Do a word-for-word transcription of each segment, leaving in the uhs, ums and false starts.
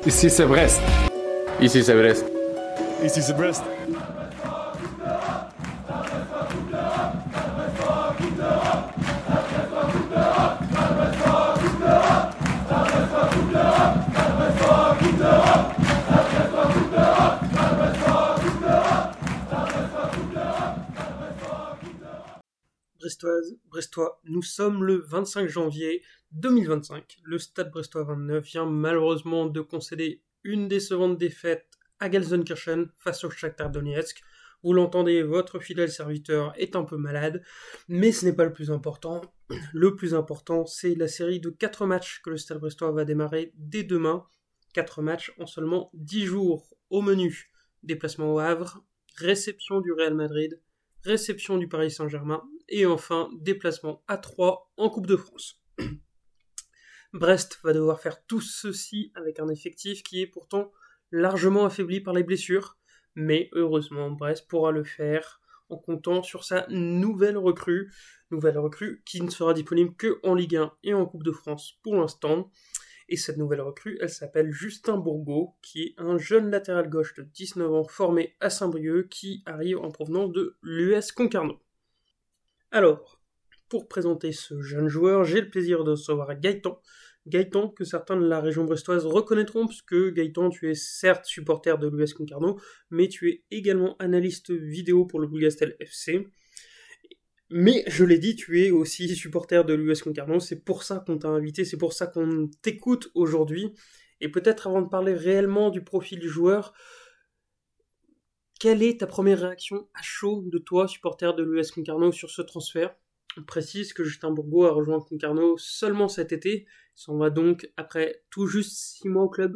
Ici c'est Brest. Ici c'est Brest. Ici c'est Brest. Brestoise, Brestois, nous sommes le vingt-cinq janvier deux mille vingt-cinq. Le Stade Brestois vingt-neuf vient malheureusement de concéder une décevante défaite à Gelsenkirchen face au Shakhtar Donetsk. Vous l'entendez, votre fidèle serviteur est un peu malade, mais ce n'est pas le plus important. Le plus important, c'est la série de quatre matchs que le Stade Brestois va démarrer dès demain. quatre matchs en seulement dix jours. Au menu, déplacement au Havre, réception du Real Madrid, réception du Paris Saint-Germain, et enfin, déplacement à Troyes en Coupe de France. Brest va devoir faire tout ceci avec un effectif qui est pourtant largement affaibli par les blessures, mais heureusement, Brest pourra le faire en comptant sur sa nouvelle recrue, nouvelle recrue qui ne sera disponible que en Ligue un et en Coupe de France pour l'instant. Et cette nouvelle recrue, elle s'appelle Justin Bourgault, qui est un jeune latéral gauche de dix-neuf ans formé à Saint-Brieuc qui arrive en provenance de l'U S Concarneau. Alors, pour présenter ce jeune joueur, j'ai le plaisir de recevoir Gaëtan. Gaëtan, que certains de la région brestoise reconnaîtront, puisque Gaëtan, tu es certes supporter de l'U S Concarneau, mais tu es également analyste vidéo pour le Bourgastel F C. Mais, je l'ai dit, tu es aussi supporter de l'U S Concarneau, c'est pour ça qu'on t'a invité, c'est pour ça qu'on t'écoute aujourd'hui. Et peut-être avant de parler réellement du profil du joueur, quelle est ta première réaction à chaud de toi, supporter de l'U S Concarneau, sur ce transfert ? On précise que Justin Bourgault a rejoint Concarneau seulement cet été, il s'en va donc après tout juste six mois au club.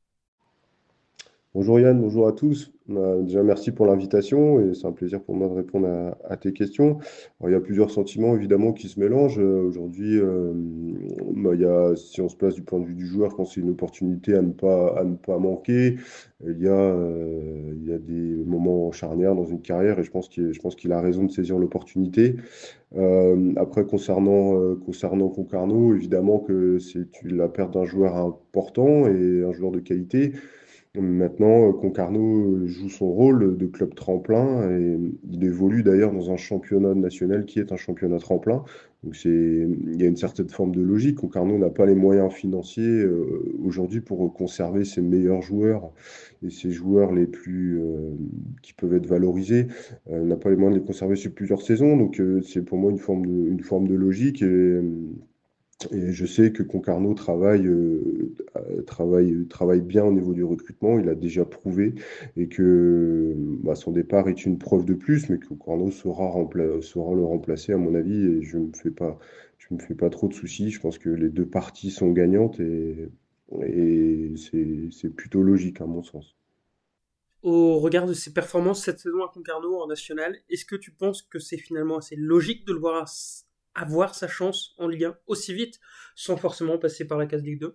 Bonjour Yann, bonjour à tous. Euh, déjà merci pour l'invitation et c'est un plaisir pour moi de répondre à, à tes questions. Alors, il y a plusieurs sentiments évidemment qui se mélangent. Euh, aujourd'hui, euh, bah, il y a, si on se place du point de vue du joueur, je pense que c'est une opportunité à ne pas, à ne pas manquer. Il y a, euh, il y a des moments charnières dans une carrière et je pense qu'il, je pense qu'il a raison de saisir l'opportunité. Euh, après, concernant, euh, concernant Concarneau, évidemment que c'est la perte d'un joueur important et un joueur de qualité. Maintenant, euh, Concarneau joue son rôle de club tremplin et il évolue d'ailleurs dans un championnat national qui est un championnat tremplin. Donc c'est, il y a une certaine forme de logique. Concarneau n'a pas les moyens financiers euh, aujourd'hui pour conserver ses meilleurs joueurs et ses joueurs les plus euh, qui peuvent être valorisés. Euh, n'a pas les moyens de les conserver sur plusieurs saisons. Donc euh, c'est pour moi une forme de, une forme de logique. Et, et je sais que Concarneau travaille, euh, euh, travaille, travaille bien au niveau du recrutement, il a déjà prouvé, et que bah, son départ est une preuve de plus, mais que Concarneau saura, rempla- saura le remplacer à mon avis, et je ne me fais pas, je me fais pas trop de soucis. Je pense que les deux parties sont gagnantes, et, et c'est, c'est plutôt logique à mon sens. Au regard de ses performances cette saison à Concarneau en national, est-ce que tu penses que c'est finalement assez logique de le voir avoir sa chance en Ligue un aussi vite, sans forcément passer par la case Ligue deux ?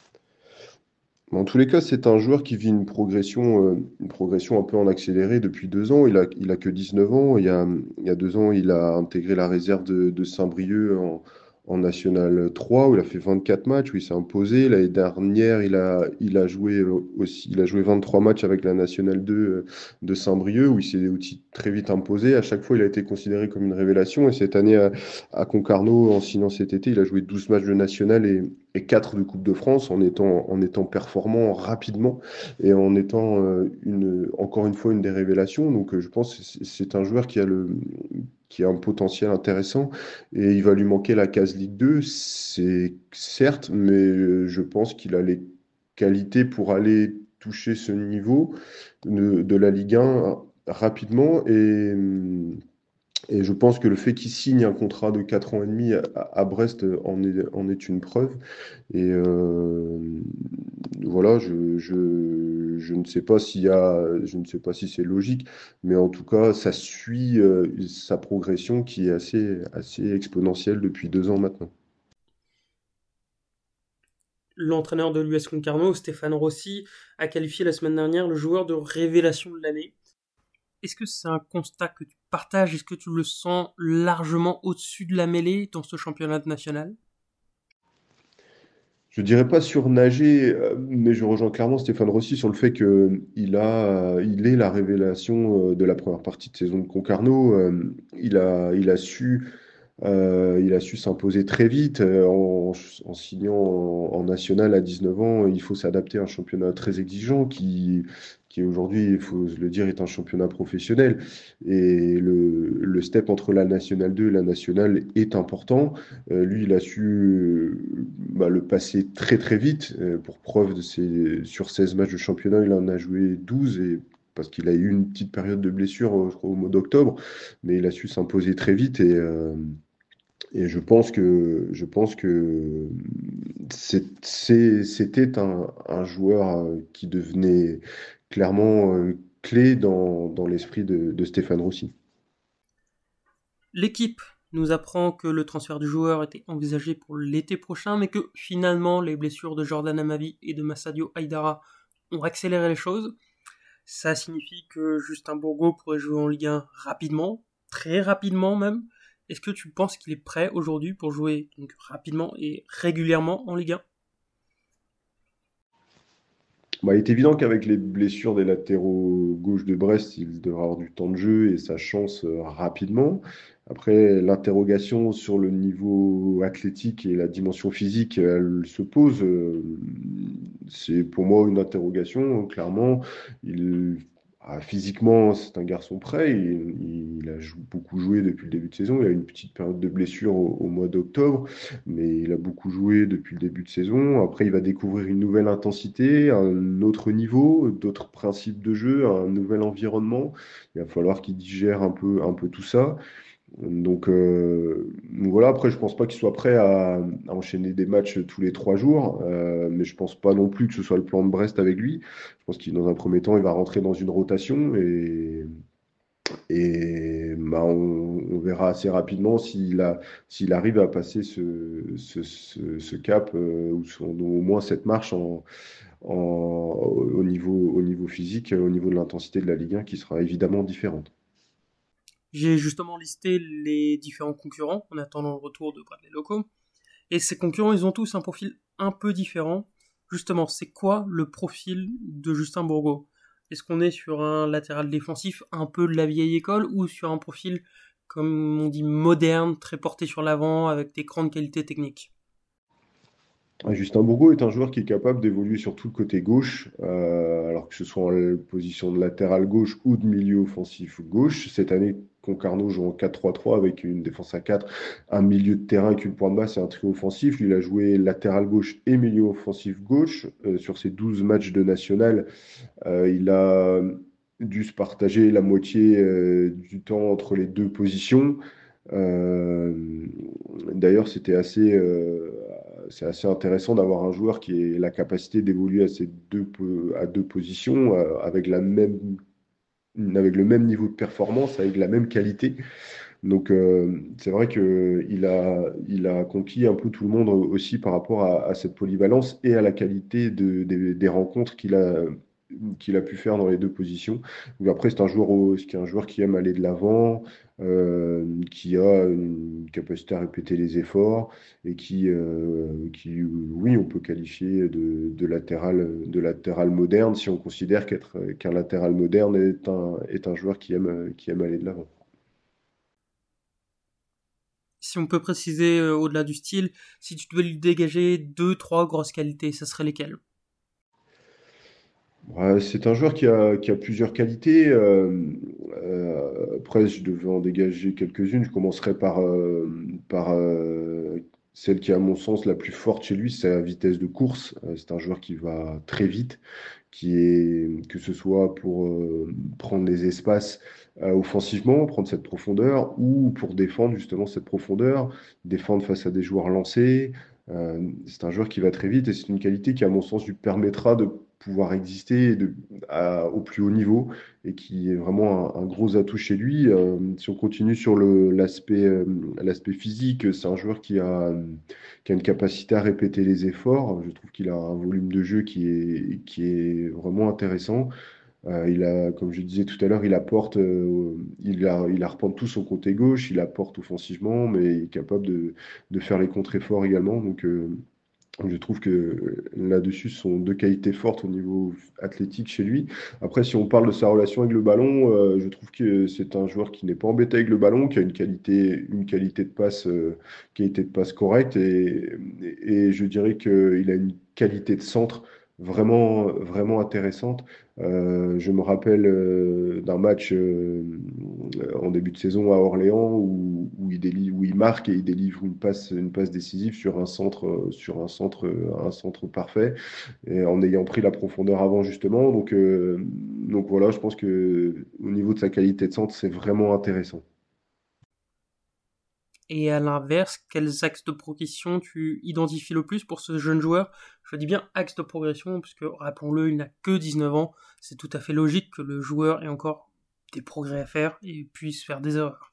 En tous les cas, c'est un joueur qui vit une progression, euh, une progression un peu en accéléré depuis deux ans. Il a, il a que dix-neuf ans. Il y a, il y a deux ans, il a intégré la réserve de, de Saint-Brieuc en, en National trois, où il a fait vingt-quatre matchs, où il s'est imposé. L'année dernière, il a, il a joué aussi, il a joué vingt-trois matchs avec la National deux euh, de Saint-Brieuc, où il s'est aussi très vite imposé. À chaque fois, il a été considéré comme une révélation. Et cette année, à, à Concarneau, en signant cet été, il a joué douze matchs de National et, et quatre de Coupe de France en étant, en étant performant rapidement et en étant euh, une, encore une fois une des révélations. Donc euh, je pense que c'est c'est un joueur qui a, le, qui a un potentiel intéressant et il va lui manquer la case Ligue deux, c'est certes, mais euh, je pense qu'il a les qualités pour aller toucher ce niveau de, de la Ligue un rapidement et, et je pense que le fait qu'il signe un contrat de quatre ans et demi à, à Brest en est, en est une preuve. Et euh, voilà, je, je, je ne sais pas s'il y a, je ne sais pas si c'est logique, mais en tout cas, ça suit euh, sa progression qui est assez, assez exponentielle depuis deux ans maintenant. L'entraîneur de l'U S Concarneau, Stéphane Rossi, a qualifié la semaine dernière le joueur de révélation de l'année. Est-ce que c'est un constat que tu partages ? Est-ce que tu le sens largement au-dessus de la mêlée dans ce championnat national ? Je dirais pas surnager, euh, mais je rejoins clairement Stéphane Rossi sur le fait que il a, il est la révélation euh, de la première partie de saison de Concarneau. Euh, il a, il a su Euh, il a su s'imposer très vite euh, en, en signant en, en national à dix-neuf ans. Il faut s'adapter à un championnat très exigeant qui, qui aujourd'hui, il faut le dire, est un championnat professionnel. Et le, le step entre la nationale deux et la nationale est important. Euh, lui, il a su euh, bah, le passer très très vite. Euh, pour preuve, de ses, sur seize matchs de championnat, il en a joué douze et parce qu'il a eu une petite période de blessure, euh, je crois, au mois d'octobre, mais il a su s'imposer très vite et, euh, et je pense que, je pense que c'est- c'est- c'était un, un joueur euh, qui devenait clairement euh, clé dans, dans l'esprit de, de Stéphane Roussy. L'équipe nous apprend que le transfert du joueur était envisagé pour l'été prochain, mais que finalement les blessures de Jordan Amavi et de Massadio Haidara ont accéléré les choses. Ça signifie que Justin Bourgo pourrait jouer en Ligue un rapidement, très rapidement même. Est-ce que tu penses qu'il est prêt aujourd'hui pour jouer donc rapidement et régulièrement en Ligue un? Bah, il est évident qu'avec les blessures des latéraux gauche de Brest, il devra avoir du temps de jeu et sa chance euh, rapidement. Après, l'interrogation sur le niveau athlétique et la dimension physique, elle se pose. Euh, C'est pour moi une interrogation, clairement. Il, ah, physiquement, c'est un garçon prêt. Il, il a jou- beaucoup joué depuis le début de saison. Il a eu une petite période de blessure au, au mois d'octobre, mais il a beaucoup joué depuis le début de saison. Après, il va découvrir une nouvelle intensité, un autre niveau, d'autres principes de jeu, un nouvel environnement. Il va falloir qu'il digère un peu, un peu tout ça. Donc, euh, donc voilà, après, je pense pas qu'il soit prêt à, à enchaîner des matchs tous les trois jours, euh, mais je pense pas non plus que ce soit le plan de Brest avec lui. Je pense qu'il, dans un premier temps, il va rentrer dans une rotation et, et bah, on, on verra assez rapidement s'il a, s'il arrive à passer ce, ce, ce, ce cap euh, ou son- au moins cette marche en, en- au niveau, au niveau physique, au niveau de l'intensité de la Ligue un qui sera évidemment différente. J'ai justement listé les différents concurrents en attendant le retour de Bradley Loco. Et ces concurrents, ils ont tous un profil un peu différent. Justement, c'est quoi le profil de Justin Bourgo? Est-ce qu'on est sur un latéral défensif un peu de la vieille école ou sur un profil, comme on dit, moderne, très porté sur l'avant, avec des grandes qualités techniques? Ah, Justin Bourgo est un joueur qui est capable d'évoluer sur tout le côté gauche, euh, alors que ce soit en position de latéral gauche ou de milieu offensif gauche. Cette année, Concarneau joue en quatre trois trois avec une défense à quatre, un milieu de terrain avec une pointe basse et un trio offensif. Lui, il a joué latéral gauche et milieu offensif gauche. Euh, sur ses douze matchs de national, euh, il a dû se partager la moitié euh, du temps entre les deux positions. Euh, D'ailleurs, c'était assez, euh, c'est assez intéressant d'avoir un joueur qui ait la capacité d'évoluer à ces deux, po- à deux positions euh, avec la même, avec le même niveau de performance, avec la même qualité. Donc, euh, c'est vrai qu'il a, il a conquis un peu tout le monde aussi par rapport à, à cette polyvalence et à la qualité de- des des rencontres qu'il a, qu'il a pu faire dans les deux positions. Donc après, c'est un joueur, au- c'est un joueur qui aime aller de l'avant, euh, qui a une capacité à répéter les efforts et qui, euh, qui oui, on peut qualifier de, de latéral, de latéral moderne si on considère qu'être, qu'un latéral moderne est un, est un joueur qui aime, qui aime aller de l'avant. Si on peut préciser euh, au-delà du style, si tu devais lui dégager deux, trois grosses qualités, ça serait lesquelles? Ouais, c'est un joueur qui a, qui a plusieurs qualités. Euh, euh, après, je devais en dégager quelques-unes. Je commencerai par, euh, par euh, celle qui est, à mon sens, la plus forte chez lui, c'est la vitesse de course. Euh, c'est un joueur qui va très vite, qui est, que ce soit pour euh, prendre les espaces euh, offensivement, prendre cette profondeur, ou pour défendre justement cette profondeur, défendre face à des joueurs lancés. Euh, c'est un joueur qui va très vite et c'est une qualité qui, à mon sens, lui permettra de pouvoir exister de- à- au plus haut niveau et qui est vraiment un, un gros atout chez lui. Euh, si on continue sur le, l'aspect, euh, l'aspect physique, c'est un joueur qui a, qui a une capacité à répéter les efforts. Je trouve qu'il a un volume de jeu qui est, qui est vraiment intéressant. Euh, il a, comme je disais tout à l'heure, il apporte, euh, il a, il arpente tout son côté gauche, il apporte offensivement, mais il est capable de, de faire les contre-efforts également. Donc, euh, Je trouve que là-dessus, ce sont deux qualités fortes au niveau athlétique chez lui. Après, si on parle de sa relation avec le ballon, euh, je trouve que c'est un joueur qui n'est pas embêté avec le ballon, qui a une qualité, une qualité de passe, euh, qualité de passe correcte, et, et je dirais qu'il a une qualité de centre vraiment, vraiment intéressante. Euh, je me rappelle euh, d'un match euh, en début de saison à Orléans où, où il déli- où il marque et il délivre une passe, une passe décisive sur un centre, euh, sur un centre, euh, un centre parfait, et en ayant pris la profondeur avant justement. Donc, euh, donc voilà, je pense que au niveau de sa qualité de centre, c'est vraiment intéressant. Et à l'inverse, quels axes de progression tu identifies le plus pour ce jeune joueur? Je dis bien axe de progression, puisque rappelons-le, il n'a que dix-neuf ans. C'est tout à fait logique que le joueur ait encore des progrès à faire et puisse faire des erreurs.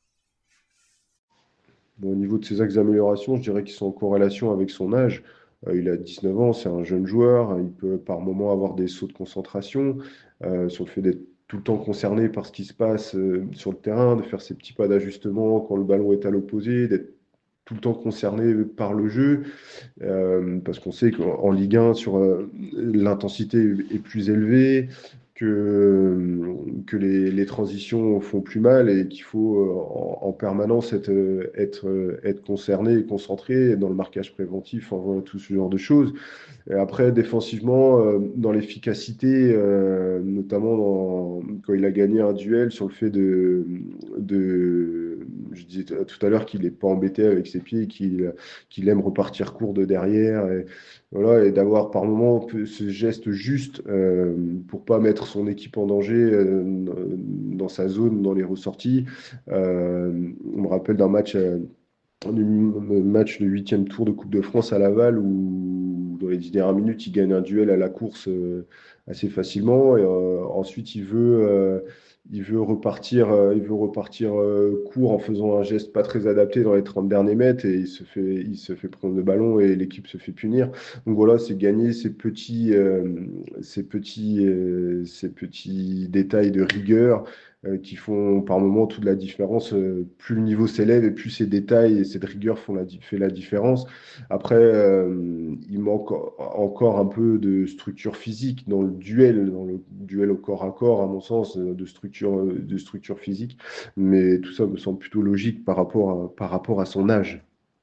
Bon, au niveau de ses axes d'amélioration, je dirais qu'ils sont en corrélation avec son âge. Euh, il a dix-neuf ans, c'est un jeune joueur. Il peut par moment avoir des sauts de concentration euh, sur le fait d'être tout le temps concerné par ce qui se passe euh, sur le terrain, de faire ses petits pas d'ajustement quand le ballon est à l'opposé, d'être tout le temps concerné par le jeu. Euh, parce qu'on sait qu'en en Ligue un, sur, euh, l'intensité est plus élevée, que, que les, les transitions font plus mal et qu'il faut euh, en, en permanence être, euh, être, euh, être concerné et concentré dans le marquage préventif, enfin, voilà, tout ce genre de choses. Et après, défensivement, euh, dans l'efficacité, euh, notamment dans- quand il a gagné un duel sur le fait de, de je disais tout à l'heure qu'il n'est pas embêté avec ses pieds, qu'il qu'il aime repartir court de derrière, et, voilà, et d'avoir par moment ce geste juste euh, pour pas mettre son équipe en danger euh, dans sa zone, dans les ressorties. Euh, on me rappelle d'un match. Euh, du match de huitième tour de Coupe de France à Laval où dans les dix dernières minutes il gagne un duel à la course euh, assez facilement et euh, ensuite il veut euh, il veut repartir euh, il veut repartir euh, court en faisant un geste pas très adapté dans les trente derniers mètres et il se fait il se fait prendre le ballon et l'équipe se fait punir. Donc voilà, c'est gagner ces petits euh, ces petits euh, ces petits détails de rigueur euh, qui font par moment toute la différence. Euh, plus le niveau s'élève et plus ces détails et cette rigueur font la, di- fait la différence. Après, euh, il manque en- encore un peu de structure physique dans le duel, dans le duel au corps à corps, à mon sens, euh, de structure, euh, de structure physique. Mais tout ça me semble plutôt logique par rapport à, par rapport à son âge.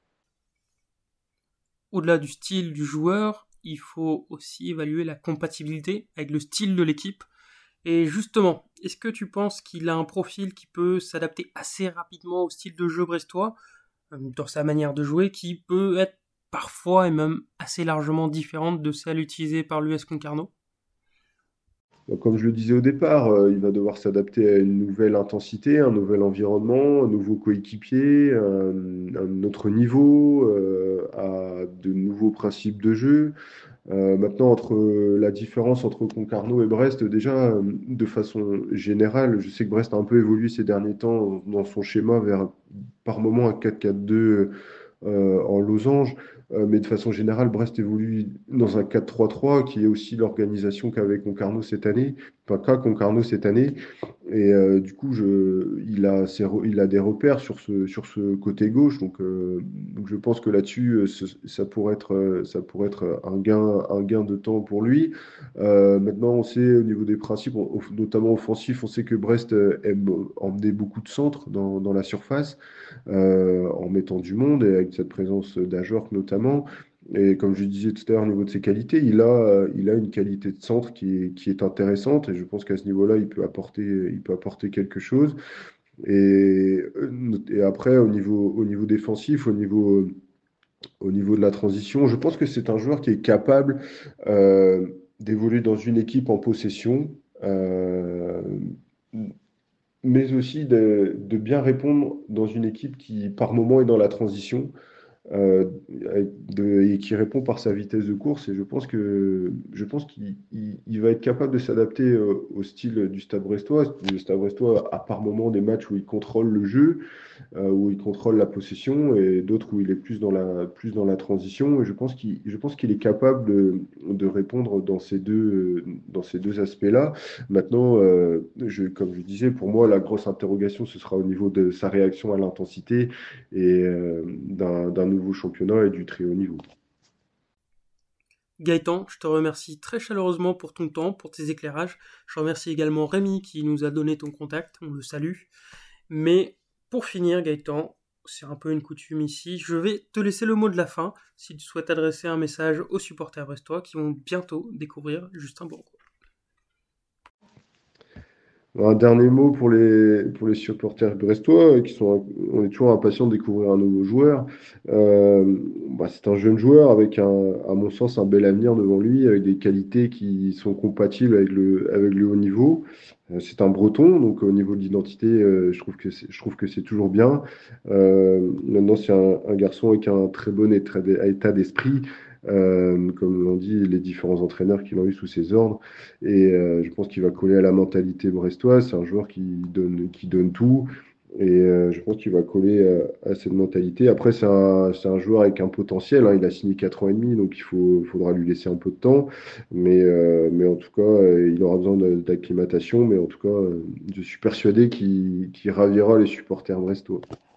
Au-delà du style du joueur, il faut aussi évaluer la compatibilité avec le style de l'équipe. Et justement, est-ce que tu penses qu'il a un profil qui peut s'adapter assez rapidement au style de jeu brestois, euh, dans sa manière de jouer, qui peut être parfois et même assez largement différente de celle utilisée par l'U S Concarneau? Donc, comme je le disais au départ, euh, il va devoir s'adapter à une nouvelle intensité, un nouvel environnement, un nouveau coéquipier, un, un autre niveau, euh, à de nouveaux principes de jeu. Euh, maintenant, entre euh, la différence entre Concarneau et Brest, déjà, euh, de façon générale, je sais que Brest a un peu évolué ces derniers temps dans son schéma vers, par moment, un quatre quatre deux euh, en losange. Euh, mais de façon générale, Brest évolue dans un quatre trois trois qui est aussi l'organisation qu'avait Concarneau cette année, enfin qu'a Concarneau cette année. Et euh, du coup, je, il a, ses re- il a des repères sur ce, sur ce côté gauche. Donc, euh, donc je pense que là-dessus, euh, ce- ça pourrait être, euh, ça pourrait être un gain, un gain de temps pour lui. Euh, maintenant, on sait au niveau des principes, on- notamment offensifs, on sait que Brest euh, aime emmener beaucoup de centres dans, dans la surface, euh, en mettant du monde et avec cette présence d'Ajorc notamment. Et comme je disais tout à l'heure, au niveau de ses qualités, il a, euh, il a une qualité de centre qui est, qui est intéressante et je pense qu'à ce niveau-là, il peut apporter, il peut apporter quelque chose. Et, euh, et après, au niveau, au niveau défensif, au niveau, au niveau de la transition, je pense que c'est un joueur qui est capable euh, d'évoluer dans une équipe en possession, euh, mais aussi de, de bien répondre dans une équipe qui, par moment, est dans la transition euh, de- et qui répond par sa vitesse de course. Et je pense que je pense qu'il il- il va être capable de s'adapter euh, au style du Stade Brestois. Le Stade Brestois a par moments des matchs où il contrôle le jeu, euh, où il contrôle la possession, et d'autres où il est plus dans la, plus dans la transition. Et je pense qu'il, je pense qu'il est capable de, de répondre dans ces deux, dans ces deux aspects-là. Maintenant, euh, je, comme je disais, pour moi, la grosse interrogation, ce sera au niveau de sa réaction à l'intensité et euh, d'un, d'un nouveau championnat et du très haut niveau. Gaëtan, je te remercie très chaleureusement pour ton temps, pour tes éclairages. Je remercie également Rémi qui nous a donné ton contact, on le salue. Mais pour finir, Gaëtan, c'est un peu une coutume ici, je vais te laisser le mot de la fin si tu souhaites adresser un message aux supporters brestois qui vont bientôt découvrir Justin Bourgois. Un dernier mot pour les, pour les supporters brestois, euh, qui sont, on est toujours impatients de découvrir un nouveau joueur. Euh, bah, c'est un jeune joueur avec, un, à mon sens, un bel avenir devant lui, avec des qualités qui sont compatibles avec le, avec le haut niveau. Euh, c'est un Breton, donc au niveau de l'identité, euh, je trouve que c'est, je trouve que c'est toujours bien. Euh, maintenant, c'est un, un garçon avec un très bon état état d'esprit. Euh, comme l'ont dit les différents entraîneurs qui l'ont eu sous ses ordres. Et euh, je pense qu'il va coller à la mentalité brestoise. C'est un joueur qui donne, qui donne tout. Et euh, je pense qu'il va coller à, à cette mentalité. Après, c'est un, c'est un joueur avec un potentiel, hein. Il a signé quatre ans et demi, donc il faut, faudra lui laisser un peu de temps. Mais, euh, mais en tout cas, euh, il aura besoin de- d'acclimatation. Mais en tout cas, euh, je suis persuadé qu'il qu'il ravira les supporters brestois.